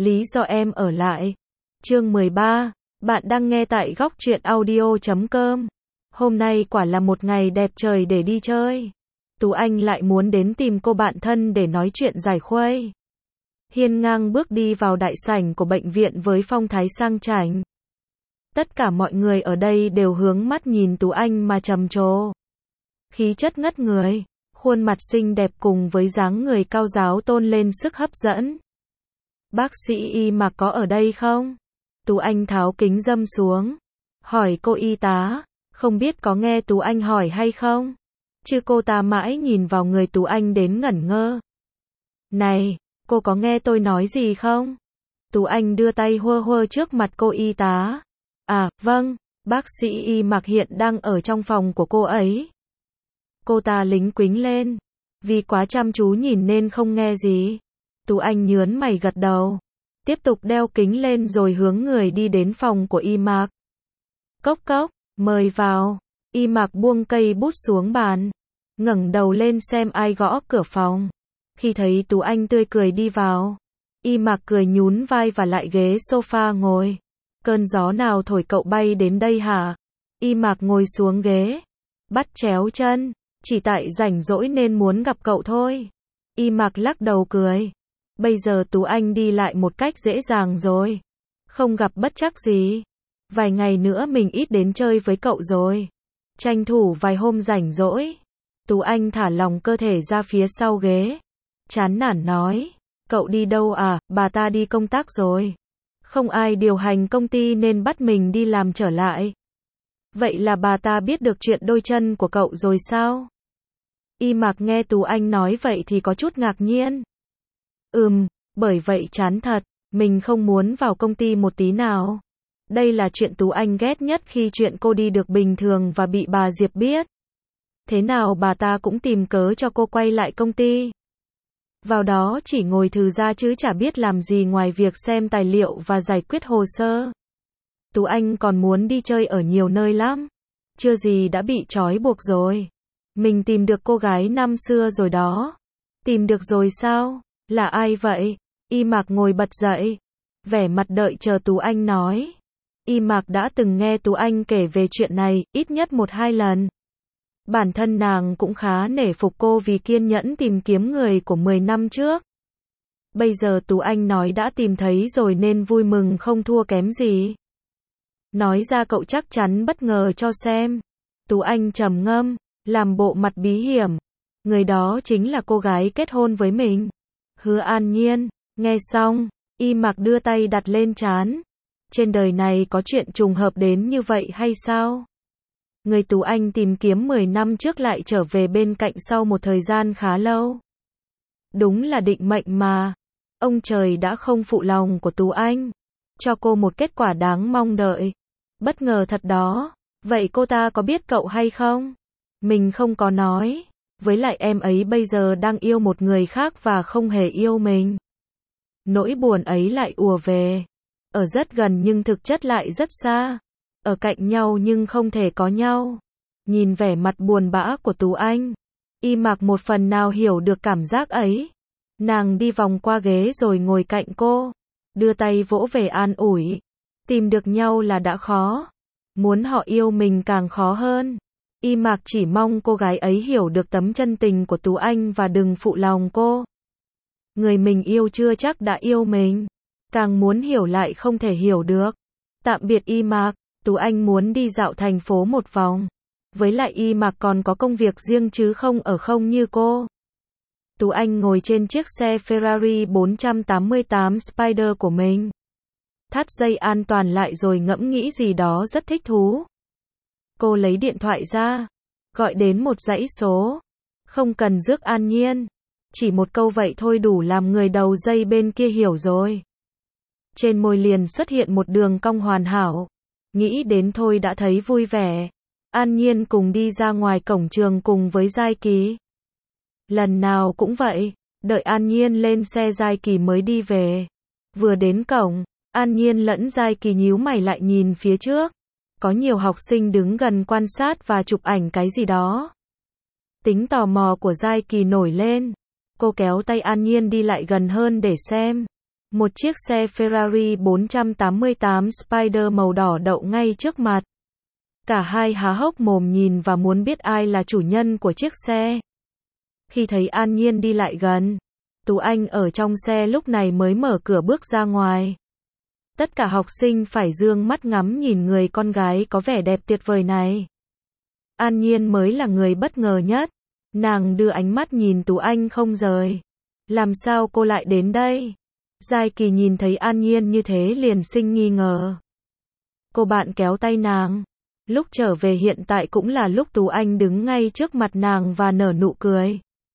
Lý do em ở lại. Chương 13. Bạn đang nghe tại góc truyện audio.com. Hôm nay quả là một ngày đẹp trời để đi chơi. Tú Anh lại muốn đến tìm cô bạn thân để nói chuyện giải khuây. Hiên ngang bước đi vào đại sảnh của bệnh viện với phong thái sang chảnh. Tất cả mọi người ở đây đều hướng mắt nhìn Tú Anh mà trầm trồ. Khí chất ngất người, khuôn mặt xinh đẹp cùng với dáng người cao ráo tôn lên sức hấp dẫn. Bác sĩ Y Mạc có ở đây không? Tú Anh tháo kính râm xuống, hỏi cô y tá, không biết có nghe Tú Anh hỏi hay không? Chứ cô ta mãi nhìn vào người Tú Anh đến ngẩn ngơ. Này, cô có nghe tôi nói gì không? Tú Anh đưa tay hơ hơ trước mặt cô y tá. À, vâng, bác sĩ Y Mạc hiện đang ở trong phòng của cô ấy. Cô ta lính quính lên, vì quá chăm chú nhìn nên không nghe gì. Tú Anh nhớn mày gật đầu, tiếp tục đeo kính lên rồi hướng người đi đến phòng của Y Mạc. Cốc cốc, mời vào. Y Mạc buông cây bút xuống bàn, ngẩng đầu lên xem ai gõ cửa phòng. Khi thấy Tú Anh tươi cười đi vào, Y Mạc cười nhún vai và lại ghế sofa ngồi. Cơn gió nào thổi cậu bay đến đây hả? Y Mạc ngồi xuống ghế, bắt chéo chân, chỉ tại rảnh rỗi nên muốn gặp cậu thôi. Y Mạc lắc đầu cười. Bây giờ Tú Anh đi lại một cách dễ dàng rồi. Không gặp bất trắc gì. Vài ngày nữa mình ít đến chơi với cậu rồi. Tranh thủ vài hôm rảnh rỗi. Tú Anh thả lỏng cơ thể ra phía sau ghế. Chán nản nói. Cậu đi đâu à? Bà ta đi công tác rồi. Không ai điều hành công ty nên bắt mình đi làm trở lại. Vậy là bà ta biết được chuyện đôi chân của cậu rồi sao? Y Mạc nghe Tú Anh nói vậy thì có chút ngạc nhiên. Bởi vậy chán thật, mình không muốn vào công ty một tí nào. Đây là chuyện Tú Anh ghét nhất khi chuyện cô đi được bình thường và bị bà Diệp biết. Thế nào bà ta cũng tìm cớ cho cô quay lại công ty. Vào đó chỉ ngồi thư ra chứ chả biết làm gì ngoài việc xem tài liệu và giải quyết hồ sơ. Tú Anh còn muốn đi chơi ở nhiều nơi lắm. Chưa gì đã bị trói buộc rồi. Mình tìm được cô gái năm xưa rồi đó. Tìm được rồi sao? Là ai vậy? Y Mạc ngồi bật dậy, vẻ mặt đợi chờ Tú Anh nói. Y Mạc đã từng nghe Tú Anh kể về chuyện này, ít nhất 1-2 lần. Bản thân nàng cũng khá nể phục cô vì kiên nhẫn tìm kiếm người của 10 năm trước. Bây giờ Tú Anh nói đã tìm thấy rồi nên vui mừng không thua kém gì. Nói ra cậu chắc chắn bất ngờ cho xem. Tú Anh trầm ngâm, làm bộ mặt bí hiểm. Người đó chính là cô gái kết hôn với mình. Hứa An Nhiên. Nghe xong, Y Mạc đưa tay đặt lên trán. Trên đời này có chuyện trùng hợp đến như vậy hay sao? Người Tú Anh tìm kiếm 10 năm trước lại trở về bên cạnh sau một thời gian khá lâu. Đúng là định mệnh mà. Ông trời đã không phụ lòng của Tú Anh, cho cô một kết quả đáng mong đợi. Bất ngờ thật đó. Vậy cô ta có biết cậu hay không? Mình không có nói. Với lại em ấy bây giờ đang yêu một người khác và không hề yêu mình. Nỗi buồn ấy lại ùa về. Ở rất gần nhưng thực chất lại rất xa. Ở cạnh nhau nhưng không thể có nhau. Nhìn vẻ mặt buồn bã của Tú Anh, Y Mạc một phần nào hiểu được cảm giác ấy. Nàng đi vòng qua ghế rồi ngồi cạnh cô, đưa tay vỗ về an ủi. Tìm được nhau là đã khó. Muốn họ yêu mình càng khó hơn. Y Mạc chỉ mong cô gái ấy hiểu được tấm chân tình của Tú Anh và đừng phụ lòng cô. Người mình yêu chưa chắc đã yêu mình. Càng muốn hiểu lại không thể hiểu được. Tạm biệt Y Mạc, Tú Anh muốn đi dạo thành phố một vòng. Với lại Y Mạc còn có công việc riêng chứ không ở không như cô. Tú Anh ngồi trên chiếc xe Ferrari 488 Spider của mình. Thắt dây an toàn lại rồi ngẫm nghĩ gì đó rất thích thú. Cô lấy điện thoại ra, gọi đến một dãy số. Không cần rước An Nhiên. Chỉ một câu vậy thôi đủ làm người đầu dây bên kia hiểu rồi. Trên môi liền xuất hiện một đường cong hoàn hảo. Nghĩ đến thôi đã thấy vui vẻ. An Nhiên cùng đi ra ngoài cổng trường cùng với Giai Kỳ. Lần nào cũng vậy, đợi An Nhiên lên xe Giai Kỳ mới đi về. Vừa đến cổng, An Nhiên lẫn Giai Kỳ nhíu mày lại nhìn phía trước. Có nhiều học sinh đứng gần quan sát và chụp ảnh cái gì đó. Tính tò mò của Giai Kỳ nổi lên. Cô kéo tay An Nhiên đi lại gần hơn để xem. Một chiếc xe Ferrari 488 Spider màu đỏ đậu ngay trước mặt. Cả hai há hốc mồm nhìn và muốn biết ai là chủ nhân của chiếc xe. Khi thấy An Nhiên đi lại gần, Tú Anh ở trong xe lúc này mới mở cửa bước ra ngoài. Tất cả học sinh phải dương mắt ngắm nhìn người con gái có vẻ đẹp tuyệt vời này. An Nhiên mới là người bất ngờ nhất. Nàng đưa ánh mắt nhìn Tú Anh không rời. Làm sao cô lại đến đây? Giai Kỳ nhìn thấy An Nhiên như thế liền sinh nghi ngờ. Cô bạn kéo tay nàng. Lúc trở về hiện tại cũng là lúc Tú Anh đứng ngay trước mặt nàng và nở nụ cười.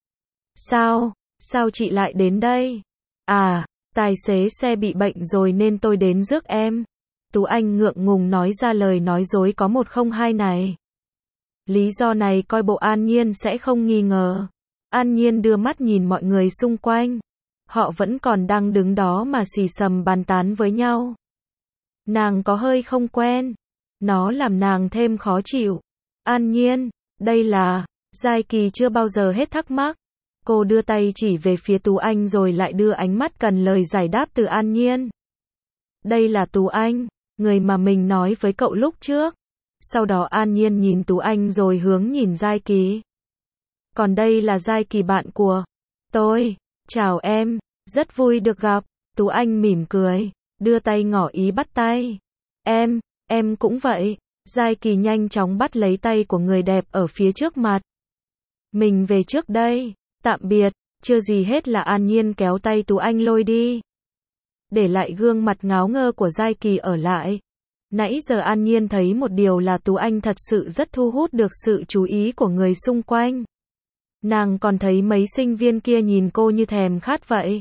Sao chị lại đến đây? À, tài xế xe bị bệnh rồi nên tôi đến rước em. Tú Anh ngượng ngùng nói ra lời nói dối có 102 này. Lý do này coi bộ An Nhiên sẽ không nghi ngờ. An Nhiên đưa mắt nhìn mọi người xung quanh. Họ vẫn còn đang đứng đó mà xì xầm bàn tán với nhau. Nàng có hơi không quen. Nó làm nàng thêm khó chịu. An Nhiên, đây là... Giai Kỳ chưa bao giờ hết thắc mắc. Cô đưa tay chỉ về phía Tú Anh rồi lại đưa ánh mắt cần lời giải đáp từ An Nhiên. Đây là Tú Anh, người mà mình nói với cậu lúc trước. Sau đó An Nhiên nhìn Tú Anh rồi hướng nhìn Giai Kỳ. Còn đây là Giai Kỳ bạn của tôi. Chào em, rất vui được gặp. Tú Anh mỉm cười, đưa tay ngỏ ý bắt tay. Em cũng vậy. Giai Kỳ nhanh chóng bắt lấy tay của người đẹp ở phía trước mặt. Mình về trước đây. Tạm biệt. Chưa gì hết là An Nhiên kéo tay Tú Anh lôi đi. Để lại gương mặt ngáo ngơ của Giai Kỳ ở lại. Nãy giờ An Nhiên thấy một điều là Tú Anh thật sự rất thu hút được sự chú ý của người xung quanh. Nàng còn thấy mấy sinh viên kia nhìn cô như thèm khát vậy.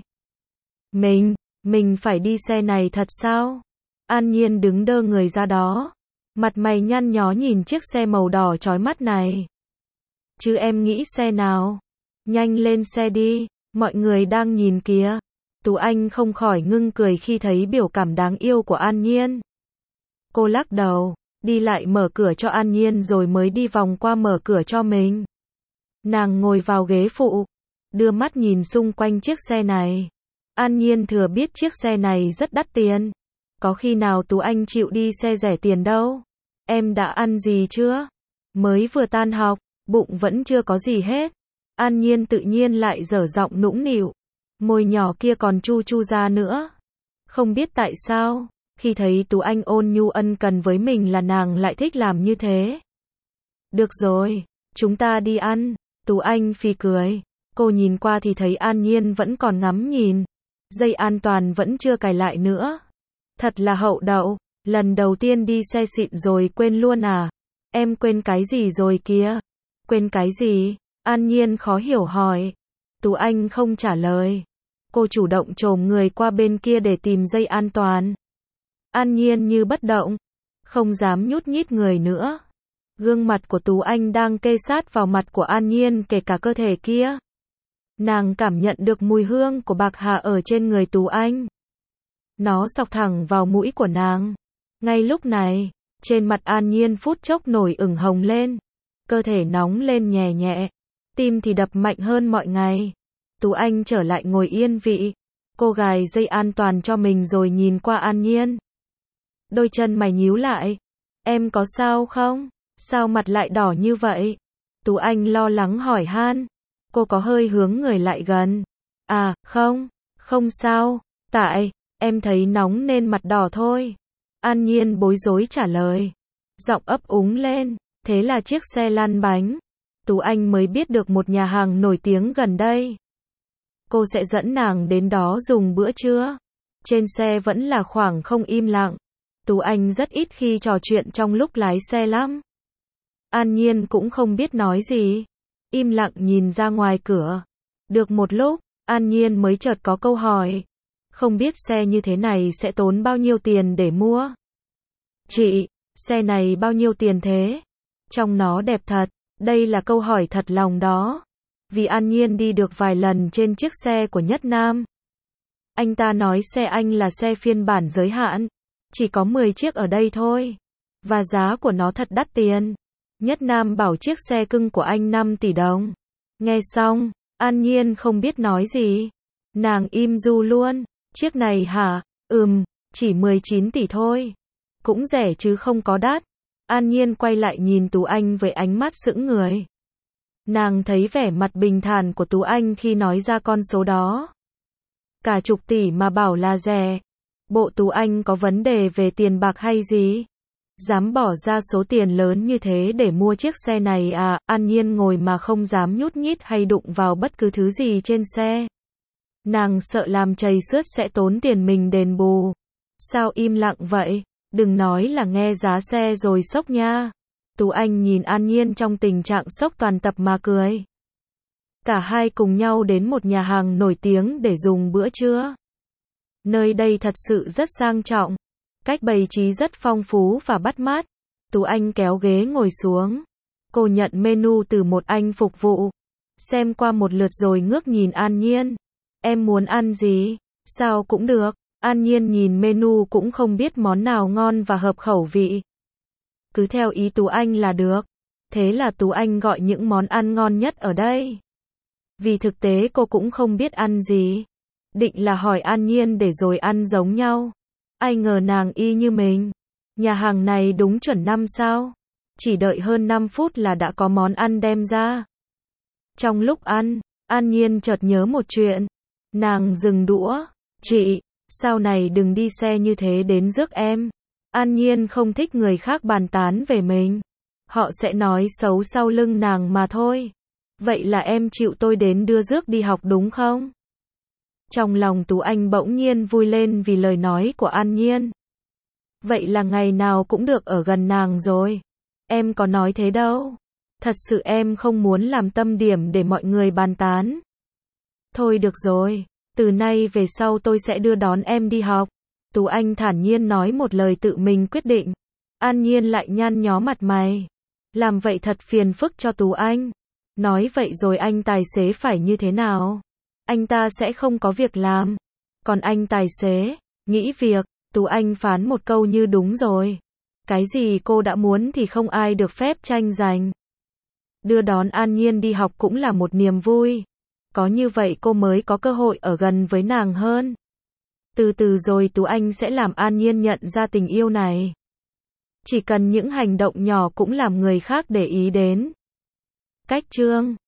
Mình phải đi xe này thật sao? An Nhiên đứng đơ người ra đó. Mặt mày nhăn nhó nhìn chiếc xe màu đỏ chói mắt này. Chứ em nghĩ xe nào? Nhanh lên xe đi, mọi người đang nhìn kìa. Tú Anh không khỏi ngưng cười khi thấy biểu cảm đáng yêu của An Nhiên. Cô lắc đầu, đi lại mở cửa cho An Nhiên rồi mới đi vòng qua mở cửa cho mình. Nàng ngồi vào ghế phụ, đưa mắt nhìn xung quanh chiếc xe này. An Nhiên thừa biết chiếc xe này rất đắt tiền. Có khi nào Tú Anh chịu đi xe rẻ tiền đâu. Em đã ăn gì chưa? Mới vừa tan học, bụng vẫn chưa có gì hết. An Nhiên tự nhiên lại dở giọng nũng nịu. Môi nhỏ kia còn chu chu ra nữa. Không biết tại sao, khi thấy Tú Anh ôn nhu ân cần với mình là nàng lại thích làm như thế. Được rồi, chúng ta đi ăn. Tú Anh phì cười. Cô nhìn qua thì thấy An Nhiên vẫn còn ngắm nhìn. Dây an toàn vẫn chưa cài lại nữa. Thật là hậu đậu. Lần đầu tiên đi xe xịn rồi quên luôn à? Em quên cái gì rồi kìa? Quên cái gì? An Nhiên khó hiểu hỏi. Tú Anh không trả lời. Cô chủ động chồm người qua bên kia để tìm dây an toàn. An Nhiên như bất động. Không dám nhúc nhích người nữa. Gương mặt của Tú Anh đang kê sát vào mặt của An Nhiên kể cả cơ thể kia. Nàng cảm nhận được mùi hương của bạc hà ở trên người Tú Anh. Nó xộc thẳng vào mũi của nàng. Ngay lúc này, trên mặt An Nhiên phút chốc nổi ửng hồng lên. Cơ thể nóng lên nhẹ nhẹ. Tim thì đập mạnh hơn mọi ngày. Tú Anh trở lại ngồi yên vị. Cô gài dây an toàn cho mình rồi nhìn qua An Nhiên. Đôi chân mày nhíu lại. Em có sao không? Sao mặt lại đỏ như vậy? Tú Anh lo lắng hỏi han. Cô có hơi hướng người lại gần. À, không sao. Tại, em thấy nóng nên mặt đỏ thôi. An Nhiên bối rối trả lời. Giọng ấp úng lên. Thế là chiếc xe lăn bánh. Tú Anh mới biết được một nhà hàng nổi tiếng gần đây. Cô sẽ dẫn nàng đến đó dùng bữa trưa. Trên xe vẫn là khoảng không im lặng. Tú Anh rất ít khi trò chuyện trong lúc lái xe lắm. An Nhiên cũng không biết nói gì. Im lặng nhìn ra ngoài cửa. Được một lúc, An Nhiên mới chợt có câu hỏi. Không biết xe như thế này sẽ tốn bao nhiêu tiền để mua? Chị, xe này bao nhiêu tiền thế? Trông nó đẹp thật. Đây là câu hỏi thật lòng đó. Vì An Nhiên đi được vài lần trên chiếc xe của Nhất Nam. Anh ta nói xe anh là xe phiên bản giới hạn. Chỉ có 10 chiếc ở đây thôi. Và giá của nó thật đắt tiền. Nhất Nam bảo chiếc xe cưng của anh 5 tỷ đồng. Nghe xong, An Nhiên không biết nói gì. Nàng im ru luôn. Chiếc này hả? Chỉ 19 tỷ thôi. Cũng rẻ chứ không có đắt. An Nhiên quay lại nhìn Tú Anh với ánh mắt sững người. Nàng thấy vẻ mặt bình thản của Tú Anh khi nói ra con số đó. Cả chục tỷ mà bảo là rẻ. Bộ Tú Anh có vấn đề về tiền bạc hay gì? Dám bỏ ra số tiền lớn như thế để mua chiếc xe này à? An Nhiên ngồi mà không dám nhút nhít hay đụng vào bất cứ thứ gì trên xe. Nàng sợ làm trầy xước sẽ tốn tiền mình đền bù. Sao im lặng vậy? Đừng nói là nghe giá xe rồi sốc nha. Tú Anh nhìn An Nhiên trong tình trạng sốc toàn tập mà cười. Cả hai cùng nhau đến một nhà hàng nổi tiếng để dùng bữa trưa. Nơi đây thật sự rất sang trọng. Cách bày trí rất phong phú và bắt mắt. Tú Anh kéo ghế ngồi xuống. Cô nhận menu từ một anh phục vụ. Xem qua một lượt rồi ngước nhìn An Nhiên. Em muốn ăn gì? Sao cũng được. An Nhiên nhìn menu cũng không biết món nào ngon và hợp khẩu vị. Cứ theo ý Tú Anh là được. Thế là Tú Anh gọi những món ăn ngon nhất ở đây. Vì thực tế cô cũng không biết ăn gì. Định là hỏi An Nhiên để rồi ăn giống nhau. Ai ngờ nàng y như mình. Nhà hàng này đúng chuẩn 5 sao. Chỉ đợi hơn 5 phút là đã có món ăn đem ra. Trong lúc ăn, An Nhiên chợt nhớ một chuyện. Nàng dừng đũa. Chị, sau này đừng đi xe như thế đến rước em. An Nhiên không thích người khác bàn tán về mình. Họ sẽ nói xấu sau lưng nàng mà thôi. Vậy là em chịu tôi đến đưa rước đi học đúng không? Trong lòng Tú Anh bỗng nhiên vui lên vì lời nói của An Nhiên. Vậy là ngày nào cũng được ở gần nàng rồi. Em có nói thế đâu. Thật sự em không muốn làm tâm điểm để mọi người bàn tán. Thôi được rồi, từ nay về sau tôi sẽ đưa đón em đi học. Tú Anh thản nhiên nói một lời tự mình quyết định. An Nhiên lại nhăn nhó mặt mày. Làm vậy thật phiền phức cho Tú Anh. Nói vậy rồi anh tài xế phải như thế nào? Anh ta sẽ không có việc làm. Còn anh tài xế, nghĩ việc, Tú Anh phán một câu như đúng rồi. Cái gì cô đã muốn thì không ai được phép tranh giành. Đưa đón An Nhiên đi học cũng là một niềm vui. Có như vậy cô mới có cơ hội ở gần với nàng hơn. Từ từ rồi Tú Anh sẽ làm An Nhiên nhận ra tình yêu này. Chỉ cần những hành động nhỏ cũng làm người khác để ý đến. Cách chương